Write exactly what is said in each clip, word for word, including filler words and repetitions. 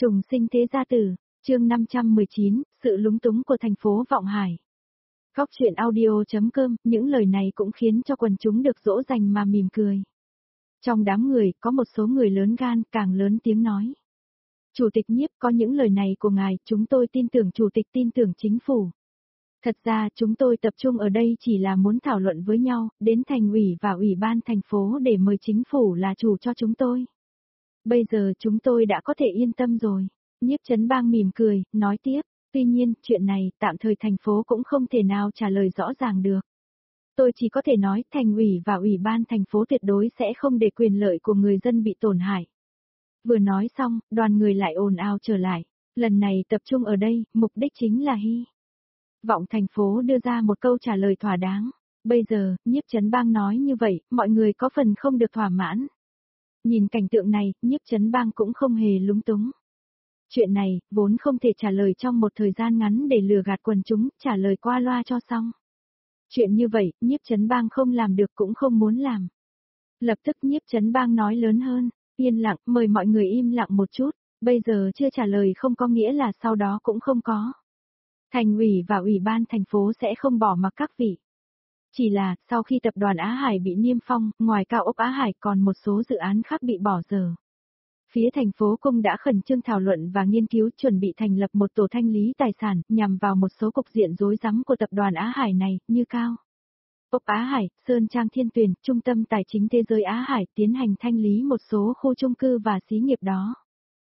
Trùng sinh thế gia tử, chương năm trăm mười chín, sự lúng túng của thành phố Vọng Hải. Góc truyện audio.com, những lời này cũng khiến cho quần chúng được dỗ dành mà mỉm cười. Trong đám người, có một số người lớn gan, càng lớn tiếng nói. Chủ tịch Nhiếp, có những lời này của ngài, chúng tôi tin tưởng chủ tịch, tin tưởng chính phủ. Thật ra, chúng tôi tập trung ở đây chỉ là muốn thảo luận với nhau, đến thành ủy và ủy ban thành phố để mời chính phủ là chủ cho chúng tôi. Bây giờ chúng tôi đã có thể yên tâm rồi. Nhiếp Chấn Bang mỉm cười, nói tiếp, tuy nhiên, chuyện này, tạm thời thành phố cũng không thể nào trả lời rõ ràng được. Tôi chỉ có thể nói, thành ủy và ủy ban thành phố tuyệt đối sẽ không để quyền lợi của người dân bị tổn hại. Vừa nói xong, đoàn người lại ồn ào trở lại. Lần này tập trung ở đây, mục đích chính là hy vọng thành phố đưa ra một câu trả lời thỏa đáng. Bây giờ, Nhiếp Chấn Bang nói như vậy, mọi người có phần không được thỏa mãn. Nhìn cảnh tượng này, Nhiếp Chấn Bang cũng không hề lúng túng. Chuyện này, vốn không thể trả lời trong một thời gian ngắn để lừa gạt quần chúng, trả lời qua loa cho xong. Chuyện như vậy, Nhiếp Chấn Bang không làm được cũng không muốn làm. Lập tức Nhiếp Chấn Bang nói lớn hơn, yên lặng, mời mọi người im lặng một chút, bây giờ chưa trả lời không có nghĩa là sau đó cũng không có. Thành ủy và ủy ban thành phố sẽ không bỏ mặc các vị. Chỉ là, sau khi tập đoàn Á Hải bị niêm phong, ngoài cao ốc Á Hải còn một số dự án khác bị bỏ dở. Phía thành phố cũng đã khẩn trương thảo luận và nghiên cứu chuẩn bị thành lập một tổ thanh lý tài sản, nhằm vào một số cục diện rối rắm của tập đoàn Á Hải này, như cao ốc Á Hải, Sơn Trang Thiên Tuyền, Trung tâm Tài chính Thế giới Á Hải tiến hành thanh lý một số khu chung cư và xí nghiệp đó.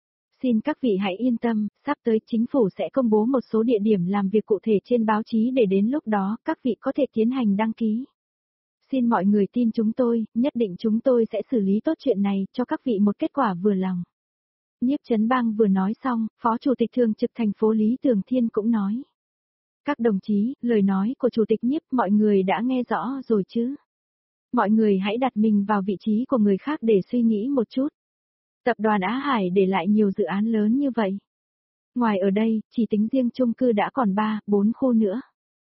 Xin các vị hãy yên tâm, sắp tới chính phủ sẽ công bố một số địa điểm làm việc cụ thể trên báo chí để đến lúc đó các vị có thể tiến hành đăng ký. Xin mọi người tin chúng tôi, nhất định chúng tôi sẽ xử lý tốt chuyện này cho các vị một kết quả vừa lòng. Nhiếp Chấn Bang vừa nói xong, Phó Chủ tịch Thường trực thành phố Lý Tường Thiên cũng nói. Các đồng chí, lời nói của Chủ tịch Nhiếp mọi người đã nghe rõ rồi chứ? Mọi người hãy đặt mình vào vị trí của người khác để suy nghĩ một chút. Tập đoàn Á Hải để lại nhiều dự án lớn như vậy. Ngoài ở đây, chỉ tính riêng chung cư đã còn ba, bốn khu nữa.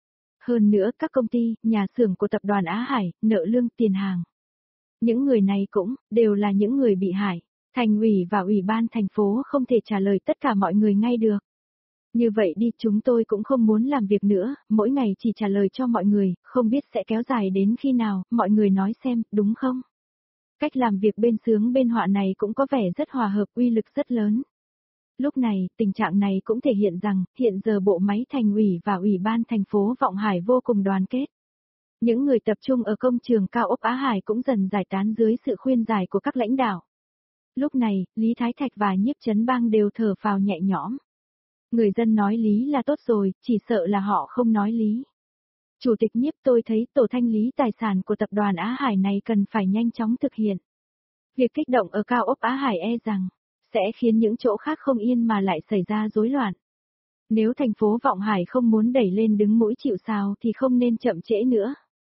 Hơn nữa, các công ty, nhà xưởng của tập đoàn Á Hải, nợ lương, tiền hàng. Những người này cũng, đều là những người bị hại. Thành ủy và ủy ban thành phố không thể trả lời tất cả mọi người ngay được. Như vậy đi, chúng tôi cũng không muốn làm việc nữa, mỗi ngày chỉ trả lời cho mọi người, không biết sẽ kéo dài đến khi nào, mọi người nói xem, đúng không? Cách làm việc bên sướng bên họa này cũng có vẻ rất hòa hợp, uy lực rất lớn. Lúc này, tình trạng này cũng thể hiện rằng, hiện giờ bộ máy thành ủy và ủy ban thành phố Vọng Hải vô cùng đoàn kết. Những người tập trung ở công trường cao ốc Á Hải cũng dần giải tán dưới sự khuyên giải của các lãnh đạo. Lúc này, Lý Thái Thạch và Nhiếp Chấn Bang đều thở phào nhẹ nhõm. Người dân nói lý là tốt rồi, chỉ sợ là họ không nói lý. Chủ tịch Nhiếp, tôi thấy tổ thanh lý tài sản của tập đoàn Á Hải này cần phải nhanh chóng thực hiện. Việc kích động ở cao ốc Á Hải e rằng sẽ khiến những chỗ khác không yên mà lại xảy ra rối loạn. Nếu thành phố Vọng Hải không muốn đẩy lên đứng mũi chịu sào thì không nên chậm trễ nữa.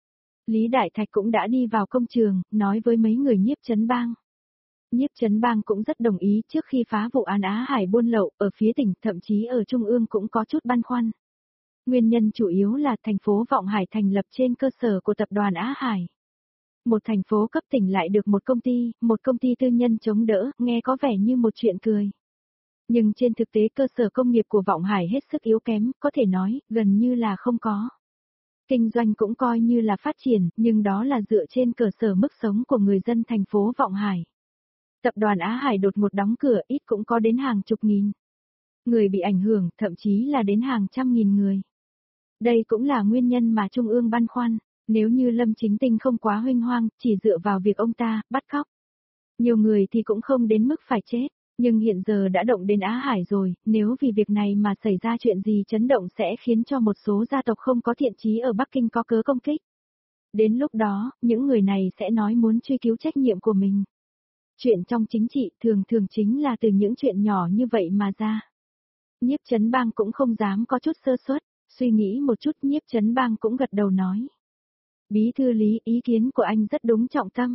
Lý Đại Thạch cũng đã đi vào công trường, nói với mấy người Nhiếp Chấn Bang. Nhiếp Chấn Bang cũng rất đồng ý trước khi phá vụ án Á Hải buôn lậu ở phía tỉnh, thậm chí ở Trung ương cũng có chút băn khoăn. Nguyên nhân chủ yếu là thành phố Vọng Hải thành lập trên cơ sở của tập đoàn Á Hải. Một thành phố cấp tỉnh lại được một công ty, một công ty tư nhân chống đỡ, nghe có vẻ như một chuyện cười. Nhưng trên thực tế cơ sở công nghiệp của Vọng Hải hết sức yếu kém, có thể nói, gần như là không có. Kinh doanh cũng coi như là phát triển, nhưng đó là dựa trên cơ sở mức sống của người dân thành phố Vọng Hải. Tập đoàn Á Hải đột ngột đóng cửa, ít cũng có đến hàng chục nghìn người bị ảnh hưởng, thậm chí là đến hàng trăm nghìn người. Đây cũng là nguyên nhân mà Trung ương băn khoăn, nếu như Lâm Chính Tinh không quá huênh hoang, chỉ dựa vào việc ông ta bắt cóc nhiều người thì cũng không đến mức phải chết, nhưng hiện giờ đã động đến Á Hải rồi, nếu vì việc này mà xảy ra chuyện gì chấn động sẽ khiến cho một số gia tộc không có thiện chí ở Bắc Kinh có cớ công kích. Đến lúc đó, những người này sẽ nói muốn truy cứu trách nhiệm của mình. Chuyện trong chính trị thường thường chính là từ những chuyện nhỏ như vậy mà ra. Nhiếp Chấn Bang cũng không dám có chút sơ suất, suy nghĩ một chút Nhiếp Chấn Bang cũng gật đầu nói. Bí thư Lý, ý kiến của anh rất đúng trọng tâm.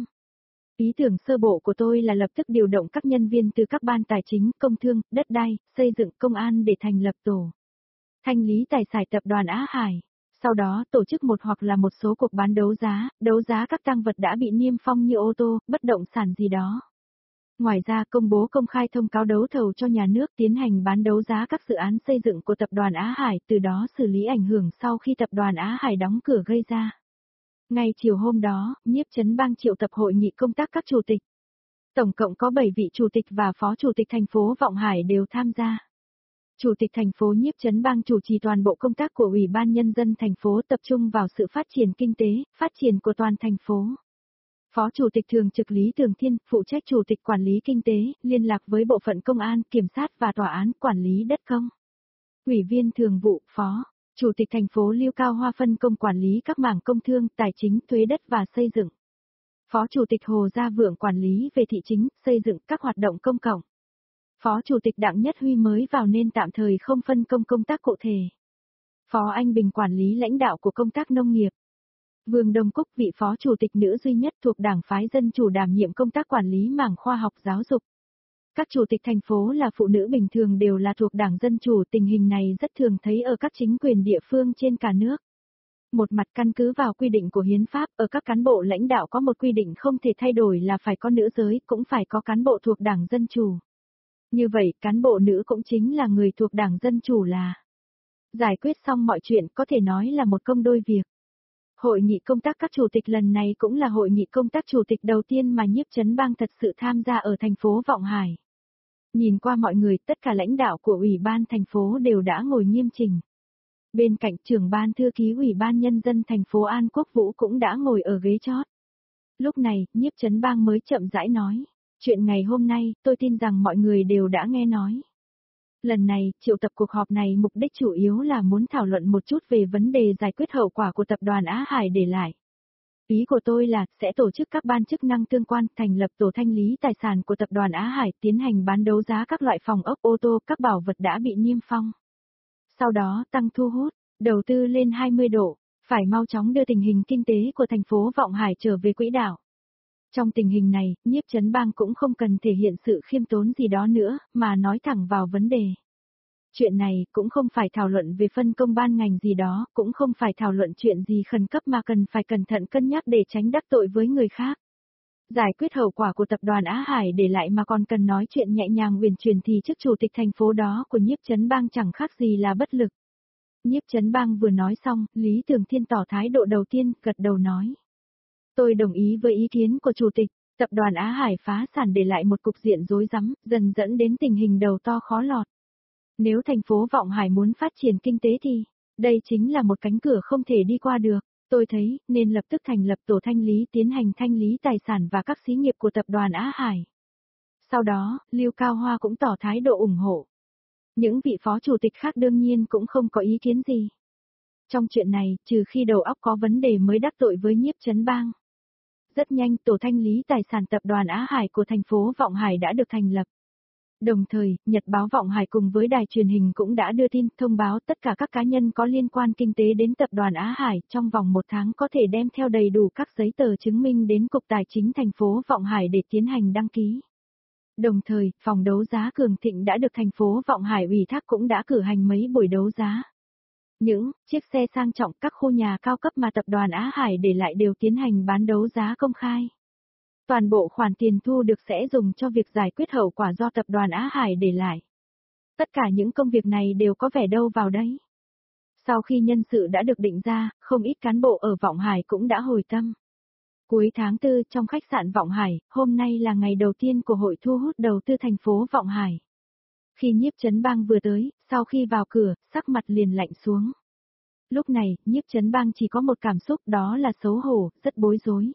Ý tưởng sơ bộ của tôi là lập tức điều động các nhân viên từ các ban tài chính, công thương, đất đai, xây dựng, công an để thành lập tổ thanh lý tài sản tập đoàn Á Hải. Sau đó tổ chức một hoặc là một số cuộc bán đấu giá, đấu giá các tang vật đã bị niêm phong như ô tô, bất động sản gì đó. Ngoài ra công bố công khai thông cáo đấu thầu cho nhà nước tiến hành bán đấu giá các dự án xây dựng của Tập đoàn Á Hải, từ đó xử lý ảnh hưởng sau khi Tập đoàn Á Hải đóng cửa gây ra. Ngay chiều hôm đó, Nhiếp Chấn Bang triệu tập hội nghị công tác các chủ tịch. Tổng cộng có bảy vị chủ tịch và phó chủ tịch thành phố Vọng Hải đều tham gia. Chủ tịch thành phố Nhiếp Chấn Bang chủ trì toàn bộ công tác của Ủy ban Nhân dân thành phố, tập trung vào sự phát triển kinh tế, phát triển của toàn thành phố. Phó Chủ tịch thường trực Lý Tường Thiên, phụ trách Chủ tịch quản lý kinh tế, liên lạc với bộ phận công an, kiểm sát và tòa án, quản lý đất công. Ủy viên thường vụ, Phó Chủ tịch thành phố Lưu Cao Hoa phân công quản lý các mảng công thương, tài chính, thuế đất và xây dựng. Phó Chủ tịch Hồ Gia Vượng quản lý về thị chính, xây dựng các hoạt động công cộng. Phó Chủ tịch Đặng Nhất Huy mới vào nên tạm thời không phân công công tác cụ thể. Phó Anh Bình quản lý lãnh đạo của công tác nông nghiệp. Vương Đông Cúc, vị phó chủ tịch nữ duy nhất thuộc đảng phái Dân Chủ đảm nhiệm công tác quản lý mảng khoa học giáo dục. Các chủ tịch thành phố là phụ nữ bình thường đều là thuộc đảng Dân Chủ, tình hình này rất thường thấy ở các chính quyền địa phương trên cả nước. Một mặt căn cứ vào quy định của hiến pháp, ở các cán bộ lãnh đạo có một quy định không thể thay đổi là phải có nữ giới, cũng phải có cán bộ thuộc đảng Dân Chủ. Như vậy, cán bộ nữ cũng chính là người thuộc đảng Dân Chủ là giải quyết xong mọi chuyện, có thể nói là một công đôi việc. Hội nghị công tác các chủ tịch lần này cũng là hội nghị công tác chủ tịch đầu tiên mà Nhiếp Chấn Bang thật sự tham gia ở thành phố Vọng Hải. Nhìn qua mọi người, tất cả lãnh đạo của Ủy ban thành phố đều đã ngồi nghiêm chỉnh. Bên cạnh trưởng ban thư ký Ủy ban Nhân dân thành phố An Quốc Vũ cũng đã ngồi ở ghế chót. Lúc này, Nhiếp Chấn Bang mới chậm rãi nói. Chuyện ngày hôm nay, tôi tin rằng mọi người đều đã nghe nói. Lần này, triệu tập cuộc họp này mục đích chủ yếu là muốn thảo luận một chút về vấn đề giải quyết hậu quả của Tập đoàn Á Hải để lại. Ý của tôi là, sẽ tổ chức các ban chức năng tương quan, thành lập tổ thanh lý tài sản của Tập đoàn Á Hải, tiến hành bán đấu giá các loại phòng ốc, ô tô, các bảo vật đã bị niêm phong. Sau đó, tăng thu hút, đầu tư lên hai mươi độ, phải mau chóng đưa tình hình kinh tế của thành phố Vọng Hải trở về quỹ đạo. Trong tình hình này, Nhiếp Chấn Bang cũng không cần thể hiện sự khiêm tốn gì đó nữa, mà nói thẳng vào vấn đề. Chuyện này cũng không phải thảo luận về phân công ban ngành gì đó, cũng không phải thảo luận chuyện gì khẩn cấp mà cần phải cẩn thận cân nhắc để tránh đắc tội với người khác. Giải quyết hậu quả của Tập đoàn Á Hải để lại mà còn cần nói chuyện nhẹ nhàng uyển chuyển thì chức chủ tịch thành phố đó của Nhiếp Chấn Bang chẳng khác gì là bất lực. Nhiếp Chấn Bang vừa nói xong, Lý Tường Thiên tỏ thái độ đầu tiên, gật đầu nói. Tôi đồng ý với ý kiến của chủ tịch, Tập đoàn Á Hải phá sản để lại một cục diện rối rắm, dần dẫn đến tình hình đầu to khó lọt. Nếu thành phố Vọng Hải muốn phát triển kinh tế thì, đây chính là một cánh cửa không thể đi qua được. Tôi thấy, nên lập tức thành lập tổ thanh lý tiến hành thanh lý tài sản và các xí nghiệp của Tập đoàn Á Hải. Sau đó, Lưu Cao Hoa cũng tỏ thái độ ủng hộ. Những vị phó chủ tịch khác đương nhiên cũng không có ý kiến gì. Trong chuyện này, trừ khi đầu óc có vấn đề mới đắc tội với Nhiếp Chấn Bang. Rất nhanh, tổ thanh lý tài sản Tập đoàn Á Hải của thành phố Vọng Hải đã được thành lập. Đồng thời, Nhật báo Vọng Hải cùng với đài truyền hình cũng đã đưa tin thông báo tất cả các cá nhân có liên quan kinh tế đến Tập đoàn Á Hải trong vòng một tháng có thể đem theo đầy đủ các giấy tờ chứng minh đến Cục Tài chính thành phố Vọng Hải để tiến hành đăng ký. Đồng thời, phòng đấu giá Cường Thịnh đã được thành phố Vọng Hải ủy thác cũng đã cử hành mấy buổi đấu giá. Những chiếc xe sang trọng, các khu nhà cao cấp mà Tập đoàn Á Hải để lại đều tiến hành bán đấu giá công khai. Toàn bộ khoản tiền thu được sẽ dùng cho việc giải quyết hậu quả do Tập đoàn Á Hải để lại. Tất cả những công việc này đều có vẻ đâu vào đấy. Sau khi nhân sự đã được định ra, không ít cán bộ ở Vọng Hải cũng đã hồi tâm. Cuối tháng tư, trong khách sạn Vọng Hải, hôm nay là ngày đầu tiên của hội thu hút đầu tư thành phố Vọng Hải. Khi Nhiếp Chấn Bang vừa tới, sau khi vào cửa, sắc mặt liền lạnh xuống. Lúc này, Nhiếp Chấn Bang chỉ có một cảm xúc, đó là xấu hổ, rất bối rối.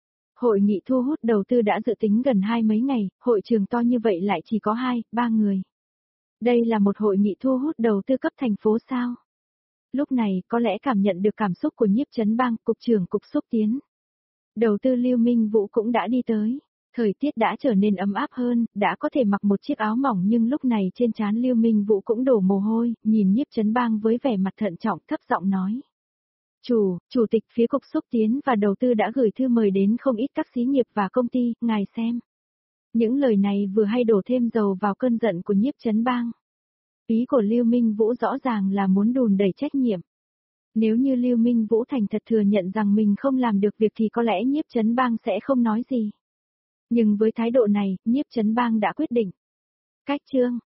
Hội nghị thu hút đầu tư đã dự tính gần hai mấy ngày, hội trường to như vậy lại chỉ có hai, ba người. Đây là một hội nghị thu hút đầu tư cấp thành phố sao? Lúc này, có lẽ cảm nhận được cảm xúc của Nhiếp Chấn Bang, cục trưởng cục xúc tiến. Đầu tư Lưu Minh Vũ cũng đã đi tới. Thời tiết đã trở nên ấm áp hơn, đã có thể mặc một chiếc áo mỏng nhưng lúc này trên trán Lưu Minh Vũ cũng đổ mồ hôi, nhìn Nhiếp Chấn Bang với vẻ mặt thận trọng thấp giọng nói. Chủ, chủ tịch phía cục xúc tiến và đầu tư đã gửi thư mời đến không ít các xí nghiệp và công ty, ngài xem. Những lời này vừa hay đổ thêm dầu vào cơn giận của Nhiếp Chấn Bang. Ý của Lưu Minh Vũ rõ ràng là muốn đùn đẩy trách nhiệm. Nếu như Lưu Minh Vũ thành thật thừa nhận rằng mình không làm được việc thì có lẽ Nhiếp Chấn Bang sẽ không nói gì. Nhưng với thái độ này, Nhiếp Chấn Bang đã quyết định. Cách chương